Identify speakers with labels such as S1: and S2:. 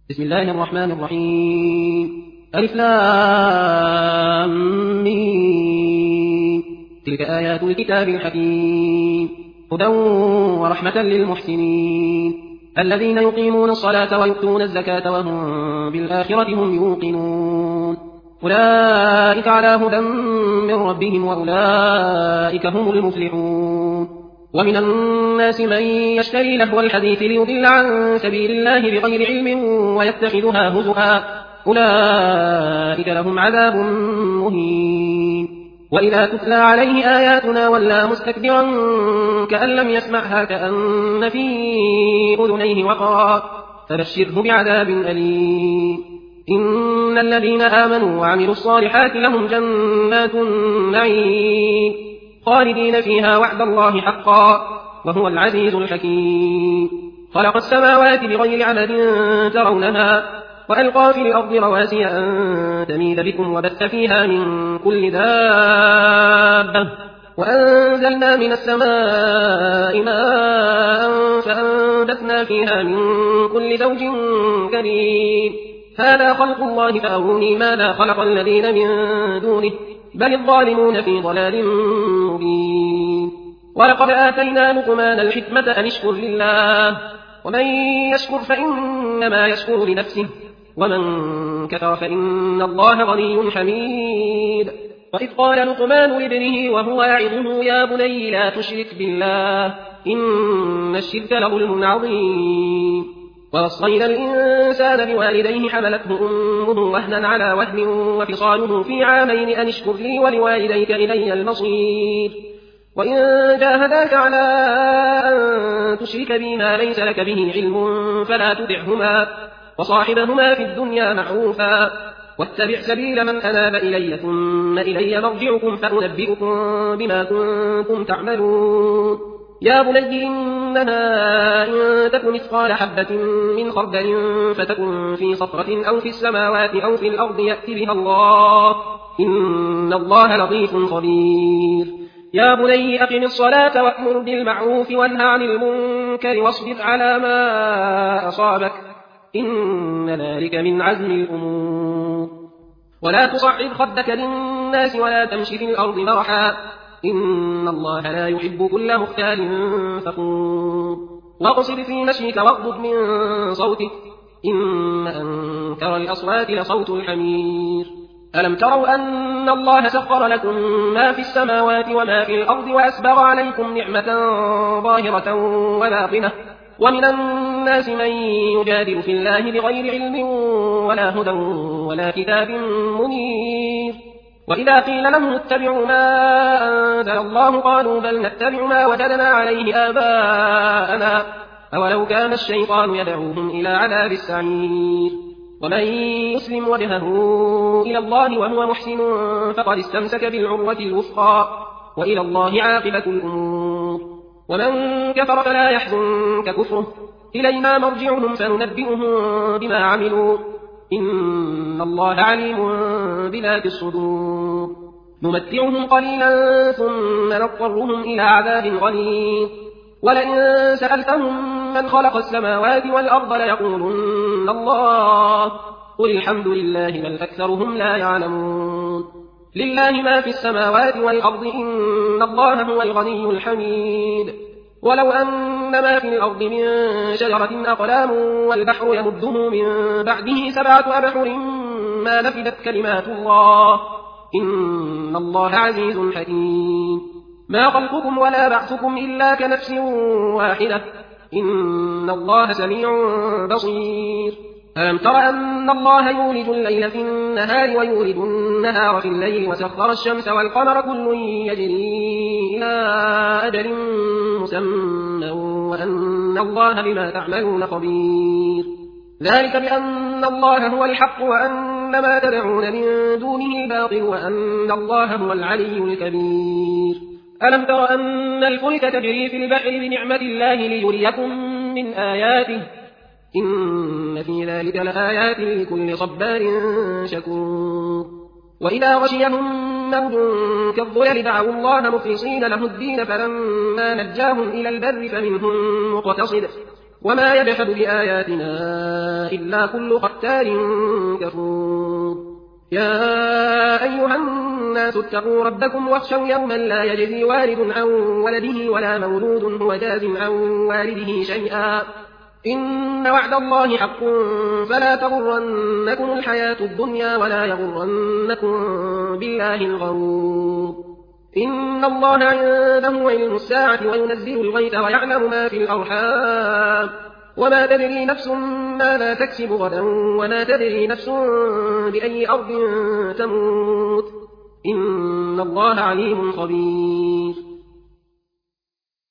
S1: بسم الله الرحمن الرحيم. ألف لام ميم. تلك آيات الكتاب الحكيم، هدى ورحمة للمحسنين الذين يقيمون الصلاة ويؤتون الزكاة وهم بالآخرة هم يوقنون. أولئك على هدى من ربهم وأولئك هم المفلحون. ومن الناس من يشتري لهو الحديث ليضل عن سبيل الله بغير علم ويتخذها هزؤا، أولئك لهم عذاب مهين. وإذا تتلى عليه آياتنا ولى مستكبرا كأن لم يسمعها كأن في أذنيه وقرا، فبشره بعذاب أليم. إن الذين آمنوا وعملوا الصالحات لهم جنات النعيم خالدين فيها وعد الله حقا وهو العزيز الحكيم. خلق السماوات بغير عمد ترونها وألقى في الأرض رواسي أن تميد بكم وبث فيها من كل دابة وأنزلنا من السماء ماء فأنبتنا فيها من كل زوج كريم. هذا خلق الله فأروني ماذا خلق الذين من دونه بل الظالمون في ضلال مبين. ولقد آتينا لقمان الحكمة أن اشكر لله ومن يشكر فإنما يشكر لنفسه ومن كفر فإن الله غني حميد. وإذ قال لقمان لابنه وهو يعظه يا بني لا تشرك بالله إن الشرك لظلم عظيم. ووصينا الإنسان بوالديه حملته أمه وهنا على وهن وفصاله في عامين أن اشكر لي ولوالديك إلي المصير. وإن جاهداك على أن تشرك بي ما ليس لك به علم فلا تطعهما وصاحبهما في الدنيا معروفا واتبع سبيل من أناب إلي ثم إلي مرجعكم فأنبئكم بما كنتم تعملون. يا بني إنها إن تك مثقال حبة من خردل فتكن في صخرة أو في السماوات أو في الأرض يأت بها الله إن الله لطيف خبير. يا بني أقم الصلاة وأمر بالمعروف وانه عن المنكر واصبر على ما أصابك إن ذلك من عزم الأمور. ولا تصعد خدك للناس ولا تمش في الأرض مرحا إن الله لا يحب كل مختال فخور. واقصد في مشيك واغضض من صوتك إن أنكر الأصوات لصوت الحمير. ألم تروا أن الله سخر لكم ما في السماوات وما في الأرض وأسبغ عليكم نعمة ظاهرة وباطنة ومن الناس من يجادل في الله بغير علم ولا هدى ولا كتاب منير. وإذا قيل لهم اتبعوا ما أنزل الله قالوا بل نتبع ما وجدنا عليه آباءنا أولو كان الشيطان يدعوهم إلى عذاب السعير. ومن يسلم وجهه إلى الله وهو محسن فقد استمسك بالعروة الوثقى وإلى الله عاقبة الأمور. ومن كفر فلا يحزنك كفره إلينا مرجعهم فننبئهم بما عملوا إن الله عليم بذات الصدور. نمتعهم قليلا ثم نضطرهم إلى عذاب غليظ. ولئن سألتهم من خلق السماوات والأرض ليقولن الله قل الحمد لله بل أكثرهم لا يعلمون. لله ما في السماوات والأرض إن الله هو الغني الحميد. ولو أن ما في الأرض من شجرة أقلام والبحر يمده من بعده 7 أبحر ما نفدت كلمات الله إن الله عزيز حكيم. ما خلقكم ولا بعثكم إلا كنفس واحدة إن الله سميع بصير. ألم تر أن الله يولج الليل في النهار ويولج النهار في الليل وسخر الشمس والقمر كل يجري إلى أجل مسمى وأن الله بما تعملون خبير. ذلك بأن الله هو الحق وأن ما تدعون من دونه الباطل وأن الله هو العلي الكبير. ألم تر أن الفلك تجري في البحر بنعمة الله ليريكم من آياته إن في ذلك لآيات لكل صبار شكور. وإذا غشيهم موج كالظلل دعوا الله مخلصين له الدين فلما نجاهم إلى البر فمنهم مقتصد وما يجحد بآياتنا إلا كل ختار كفور يا أيها الناس اتقوا ربكم واخشوا يوما لا يجزي والد عن ولده ولا مولود هو جاز عن والده شيئا إن وعد الله حق فلا تغرنكم الحياة الدنيا ولا يغرنكم بالله الغرور إن الله عنده علم الساعة وينزل الغيث ويعلم ما في الأرحام وما تدري نفس ماذا تكسب غدا وما تدري نفس بأي أرض تموت إن الله عليم خبير